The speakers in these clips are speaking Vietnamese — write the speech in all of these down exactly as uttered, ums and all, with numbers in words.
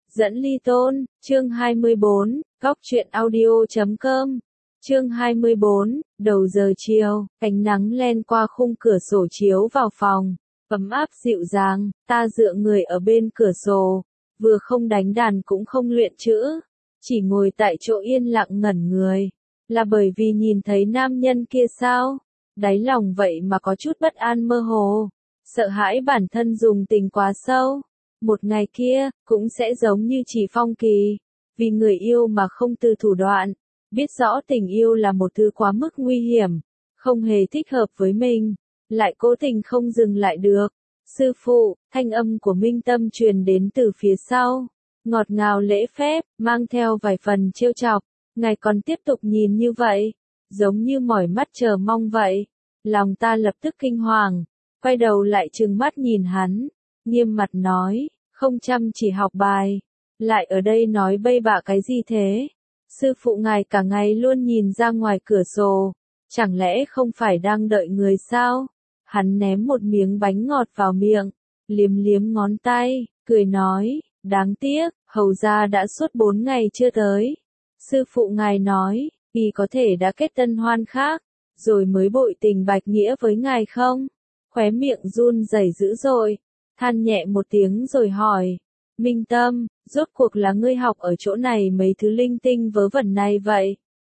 Dẫn ly tôn, chương hai mươi bốn, góc truyện audio chấm com. Chương hai mươi bốn, đầu giờ chiều, ánh nắng len qua khung cửa sổ chiếu vào phòng, ấm áp dịu dàng, ta dựa người ở bên cửa sổ, vừa không đánh đàn cũng không luyện chữ, chỉ ngồi tại chỗ yên lặng ngẩn người. Là bởi vì nhìn thấy nam nhân kia sao? Đáy lòng vậy mà có chút bất an mơ hồ, sợ hãi bản thân dùng tình quá sâu. Một ngày kia, cũng sẽ giống như Chỉ Phong Kỳ, vì người yêu mà không từ thủ đoạn, biết rõ tình yêu là một thứ quá mức nguy hiểm, không hề thích hợp với mình, lại cố tình không dừng lại được. Sư phụ, thanh âm của Minh Tâm truyền đến từ phía sau, ngọt ngào lễ phép, mang theo vài phần trêu chọc, ngài còn tiếp tục nhìn như vậy, giống như mỏi mắt chờ mong vậy. Lòng ta lập tức kinh hoàng, quay đầu lại trừng mắt nhìn hắn, nghiêm mặt nói, không chăm chỉ học bài, lại ở đây nói bậy bạ cái gì thế? Sư phụ ngài cả ngày luôn nhìn ra ngoài cửa sổ, chẳng lẽ không phải đang đợi người sao? Hắn ném một miếng bánh ngọt vào miệng, liếm liếm ngón tay, cười nói, đáng tiếc, hầu gia đã suốt bốn ngày chưa tới. Sư phụ ngài nói, y có thể đã kết tân hoan khác, rồi mới bội tình bạch nghĩa với ngài không? Khóe miệng run rẩy dữ dội, than nhẹ một tiếng rồi hỏi, Minh Tâm, rốt cuộc là ngươi học ở chỗ này mấy thứ linh tinh vớ vẩn này vậy?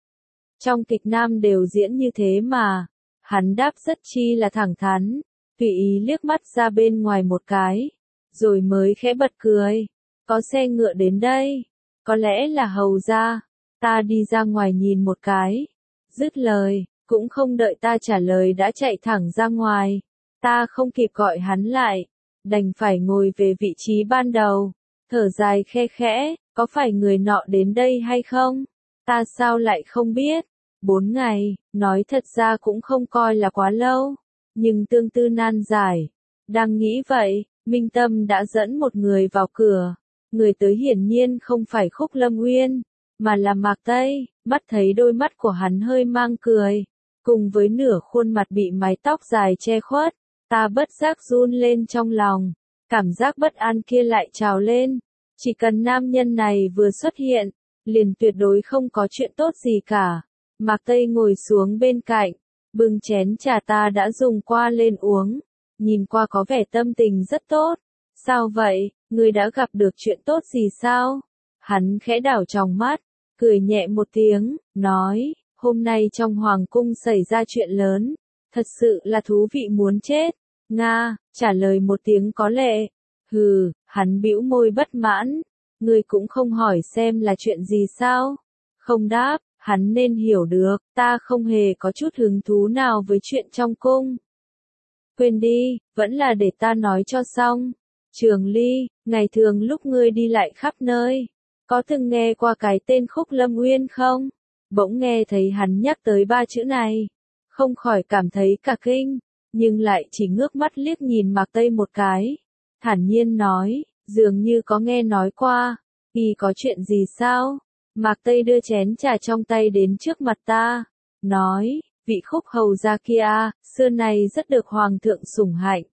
Trong kịch nam đều diễn như thế mà. Hắn đáp rất chi là thẳng thắn, tùy ý liếc mắt ra bên ngoài một cái, rồi mới khẽ bật cười. Có xe ngựa đến đây, có lẽ là hầu gia, ta đi ra ngoài nhìn một cái. Dứt lời, cũng không đợi ta trả lời đã chạy thẳng ra ngoài. Ta không kịp gọi hắn lại, đành phải ngồi về vị trí ban đầu, thở dài khe khẽ, có phải người nọ đến đây hay không? Ta sao lại không biết? Bốn ngày, nói thật ra cũng không coi là quá lâu, nhưng tương tư nan giải. Đang nghĩ vậy, Minh Tâm đã dẫn một người vào cửa. Người tới hiển nhiên không phải Khúc Lâm Uyên, mà là Mạc Tây. Mắt thấy đôi mắt của hắn hơi mang cười, cùng với nửa khuôn mặt bị mái tóc dài che khuất, ta bất giác run lên trong lòng. Cảm giác bất an kia lại trào lên. Chỉ cần nam nhân này vừa xuất hiện, liền tuyệt đối không có chuyện tốt gì cả. Mạc Tây ngồi xuống bên cạnh, bưng chén trà ta đã dùng qua lên uống, nhìn qua có vẻ tâm tình rất tốt. Sao vậy, ngươi đã gặp được chuyện tốt gì sao? Hắn khẽ đảo tròng mắt, cười nhẹ một tiếng, nói, hôm nay trong hoàng cung xảy ra chuyện lớn, thật sự là thú vị muốn chết. Nga, trả lời một tiếng có lệ. Hừ, hắn bĩu môi bất mãn, ngươi cũng không hỏi xem là chuyện gì sao? Không đáp. Hắn nên hiểu được, ta không hề có chút hứng thú nào với chuyện trong cung. Quên đi, vẫn là để ta nói cho xong. Trường Ly, ngày thường lúc ngươi đi lại khắp nơi, có từng nghe qua cái tên Khúc Lâm Uyên không? Bỗng nghe thấy hắn nhắc tới ba chữ này, không khỏi cảm thấy cả kinh, nhưng lại chỉ ngước mắt liếc nhìn Mạc Tây một cái, thản nhiên nói, dường như có nghe nói qua. Y có chuyện gì sao? Mạc Tây đưa chén trà trong tay đến trước mặt ta, nói, vị Khúc hầu gia kia, xưa nay rất được hoàng thượng sủng hạnh.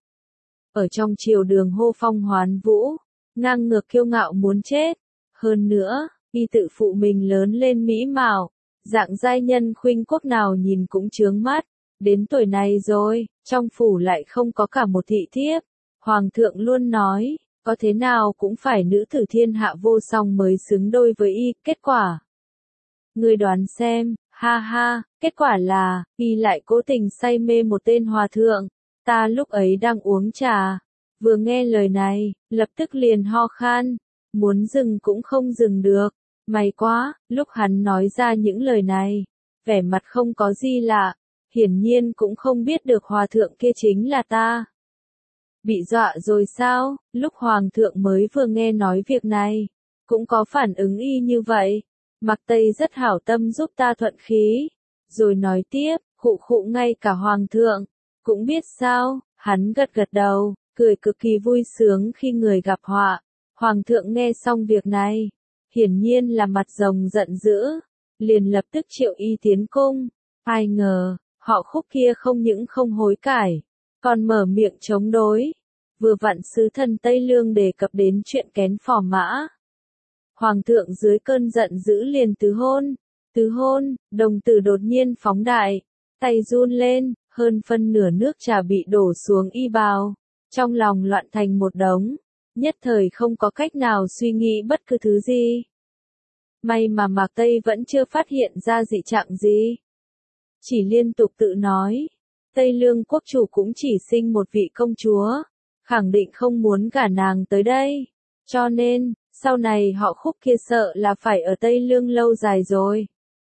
Ở trong triều đường hô phong hoán vũ, ngang ngược kiêu ngạo muốn chết. Hơn nữa, y tự phụ mình lớn lên mỹ mạo, dạng giai nhân khuynh quốc nào nhìn cũng chướng mắt. Đến tuổi này rồi, trong phủ lại không có cả một thị thiếp. Hoàng thượng luôn nói, có thế nào cũng phải nữ tử thiên hạ vô song mới xứng đôi với y. Kết quả, ngươi đoán xem, ha ha, kết quả là, y lại cố tình say mê một tên hòa thượng. Ta lúc ấy đang uống trà, vừa nghe lời này, lập tức liền ho khan, muốn dừng cũng không dừng được. May quá, lúc hắn nói ra những lời này, vẻ mặt không có gì lạ, hiển nhiên cũng không biết được hòa thượng kia chính là ta. Bị dọa rồi sao? Lúc hoàng thượng mới vừa nghe nói việc này, cũng có phản ứng y như vậy. Mạc Tây rất hảo tâm giúp ta thuận khí, rồi nói tiếp, khụ khụ ngay cả hoàng thượng cũng biết sao? Hắn gật gật đầu, cười cực kỳ vui sướng khi người gặp họa. Hoàng thượng nghe xong việc này, hiển nhiên là mặt rồng giận dữ, liền lập tức triệu y tiến cung. Ai ngờ, họ Khúc kia không những không hối cải, còn mở miệng chống đối. Vừa vặn sứ thần Tây Lương đề cập đến chuyện kén phò mã, Hoàng thượng dưới cơn giận dữ liền tứ hôn. Tứ hôn, đồng tử đột nhiên phóng đại, tay run lên, hơn phân nửa nước trà bị đổ xuống y bào, trong lòng loạn thành một đống, nhất thời không có cách nào suy nghĩ bất cứ thứ gì. May mà Mạc Tây vẫn chưa phát hiện ra dị trạng gì. Chỉ liên tục tự nói, Tây Lương quốc chủ cũng chỉ sinh một vị công chúa, khẳng định không muốn gả nàng tới đây, cho nên, sau này họ Khúc kia sợ là phải ở Tây Lương lâu dài rồi.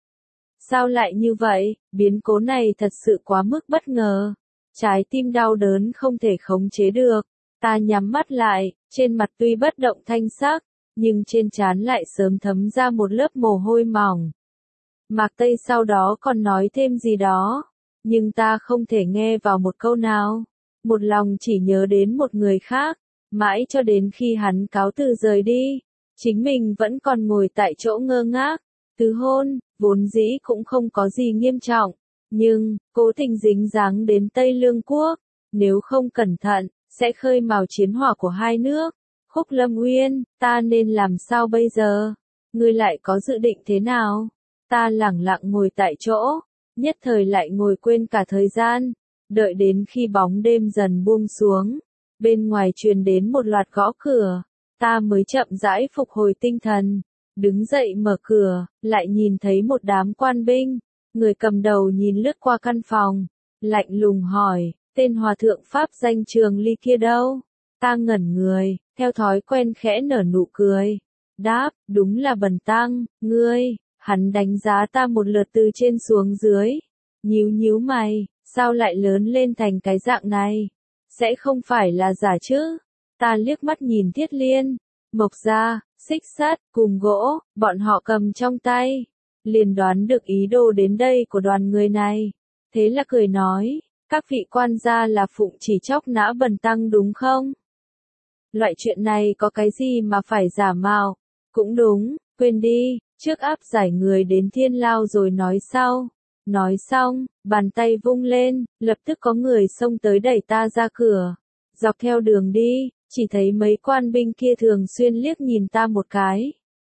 Sao lại như vậy, biến cố này thật sự quá mức bất ngờ. Trái tim đau đớn không thể khống chế được, ta nhắm mắt lại, trên mặt tuy bất động thanh sắc, nhưng trên trán lại sớm thấm ra một lớp mồ hôi mỏng. Mạc Tây sau đó còn nói thêm gì đó, nhưng ta không thể nghe vào một câu nào, một lòng chỉ nhớ đến một người khác, mãi cho đến khi hắn cáo từ rời đi, chính mình vẫn còn ngồi tại chỗ ngơ ngác. Tứ hôn, vốn dĩ cũng không có gì nghiêm trọng, nhưng, cố tình dính dáng đến Tây Lương quốc, nếu không cẩn thận, sẽ khơi mào chiến hỏa của hai nước. Khúc Lâm Uyên, ta nên làm sao bây giờ? Ngươi lại có dự định thế nào? Ta lẳng lặng ngồi tại chỗ, nhất thời lại ngồi quên cả thời gian, đợi đến khi bóng đêm dần buông xuống, bên ngoài truyền đến một loạt gõ cửa, ta mới chậm rãi phục hồi tinh thần. Đứng dậy mở cửa, lại nhìn thấy một đám quan binh, người cầm đầu nhìn lướt qua căn phòng, lạnh lùng hỏi, tên hòa thượng Pháp danh Trường Ly kia đâu? Ta ngẩn người, theo thói quen khẽ nở nụ cười, đáp, đúng là Bần tăng, ngươi. Hắn đánh giá ta một lượt từ trên xuống dưới, nhíu nhíu mày, sao lại lớn lên thành cái dạng này? Sẽ không phải là giả chứ? Ta liếc mắt nhìn Thiết Liên, Mộc Gia, xích sắt, cùng gỗ, bọn họ cầm trong tay, liền đoán được ý đồ đến đây của đoàn người này. Thế là cười nói, các vị quan gia là phụng chỉ chóc nã Bần tăng đúng không? Loại chuyện này có cái gì mà phải giả mạo? Cũng đúng, quên đi, trước áp giải người đến thiên lao rồi nói sau. Nói xong, bàn tay vung lên, lập tức có người xông tới đẩy ta ra cửa. Dọc theo đường đi, chỉ thấy mấy quan binh kia thường xuyên liếc nhìn ta một cái.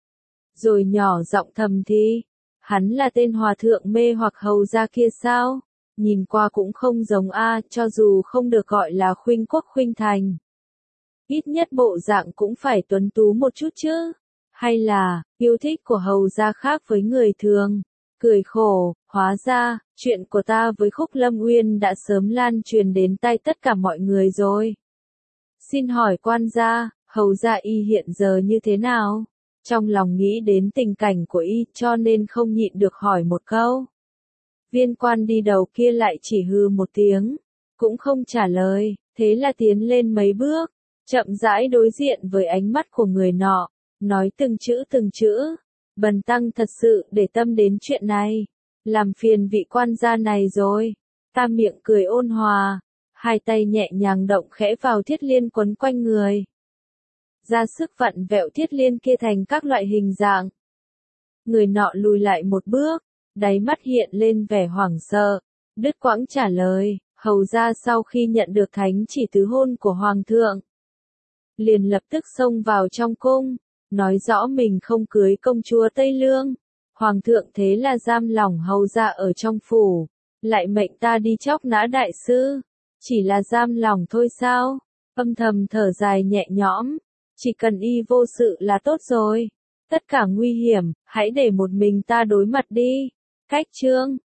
Rồi nhỏ giọng thầm thì, hắn là tên hòa thượng mê hoặc hầu gia kia sao? Nhìn qua cũng không giống a, cho dù không được gọi là khuynh quốc khuynh thành. Ít nhất bộ dạng cũng phải tuấn tú một chút chứ. Hay là, yêu thích của hầu gia khác với người thường. Cười khổ, hóa ra, chuyện của ta với Khúc Lâm Uyên đã sớm lan truyền đến tai tất cả mọi người rồi. Xin hỏi quan gia, hầu gia y hiện giờ như thế nào? Trong lòng nghĩ đến tình cảnh của y cho nên không nhịn được hỏi một câu. Viên quan đi đầu kia lại chỉ hừ một tiếng, cũng không trả lời, thế là tiến lên mấy bước, chậm rãi đối diện với ánh mắt của người nọ, nói từng chữ từng chữ. Bần tăng thật sự để tâm đến chuyện này, làm phiền vị quan gia này rồi. Ta miệng cười ôn hòa, hai tay nhẹ nhàng động khẽ vào Thiết Liên quấn quanh người. Ra sức vặn vẹo Thiết Liên kia thành các loại hình dạng. Người nọ lùi lại một bước, đáy mắt hiện lên vẻ hoảng sợ, đứt quãng trả lời, hầu ra sau khi nhận được thánh chỉ tứ hôn của hoàng thượng, liền lập tức xông vào trong cung, nói rõ mình không cưới công chúa Tây Lương. Hoàng thượng thế là giam lỏng hầu ra ở trong phủ, lại mệnh ta đi chóc nã đại sư. Chỉ là giam lỏng thôi sao? Âm thầm thở dài nhẹ nhõm, chỉ cần y vô sự là tốt rồi. Tất cả nguy hiểm, hãy để một mình ta đối mặt đi. Cách chương